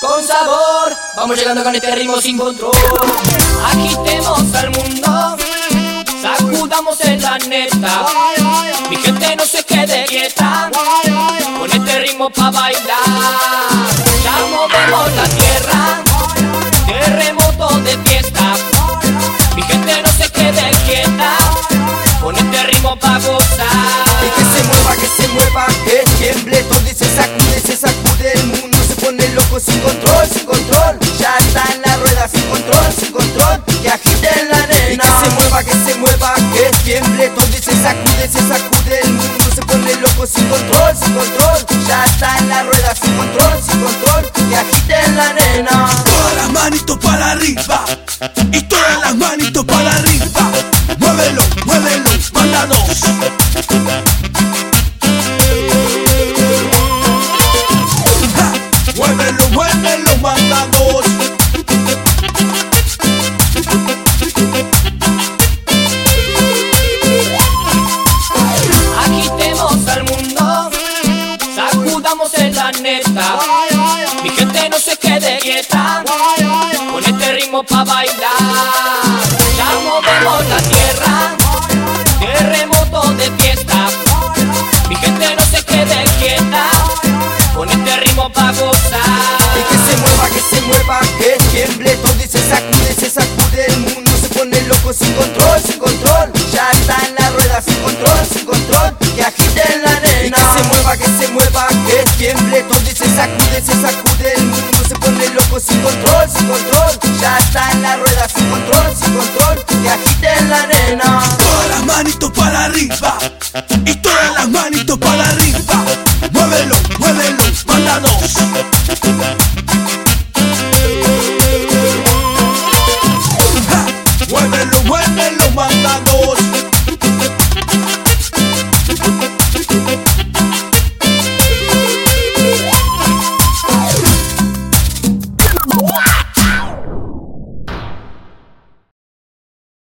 con sabor. Vamos llegando con este ritmo sin control. Agitemos al mundo, sacudamos el planeta. Mi gente no se quede quieta, con este ritmo pa' bailar. Ya movemos la tierra, terremoto de fiesta. Mi gente no se quede quieta, con este ritmo pa' gozar. Y que se mueva, que tiemble todo y se sacude el mundo se pone loco sin control, ya está en la rueda sin control, que agiten la nena. Y que se mueva, que tiemble todo y se sacude el mundo se pone loco sin control, ya está en la rueda sin control, que agiten la nena. Todas las manitos para arriba y todas las manitos para arriba. Muévelo, manda dos. Muévelo, manda dos. Agitemos al mundo, sacudamos el planeta. Mi gente no se quede quieta, con este ritmo pa' bailar. Ya movemos la tierra, terremoto de fiesta. Mi gente no se quede quieta, con este ritmo pa' gozar. Y que se mueva, que tiemble todo y se sacude el mundo se pone loco sin control, ya está en la rueda sin control, que agiten la nena. Y que se mueva, que tiemble todo y se sacude el mundo se pone loco sin control, ya está en la rueda sin control, que agiten la nena. Todas las manitos para arriba y todas las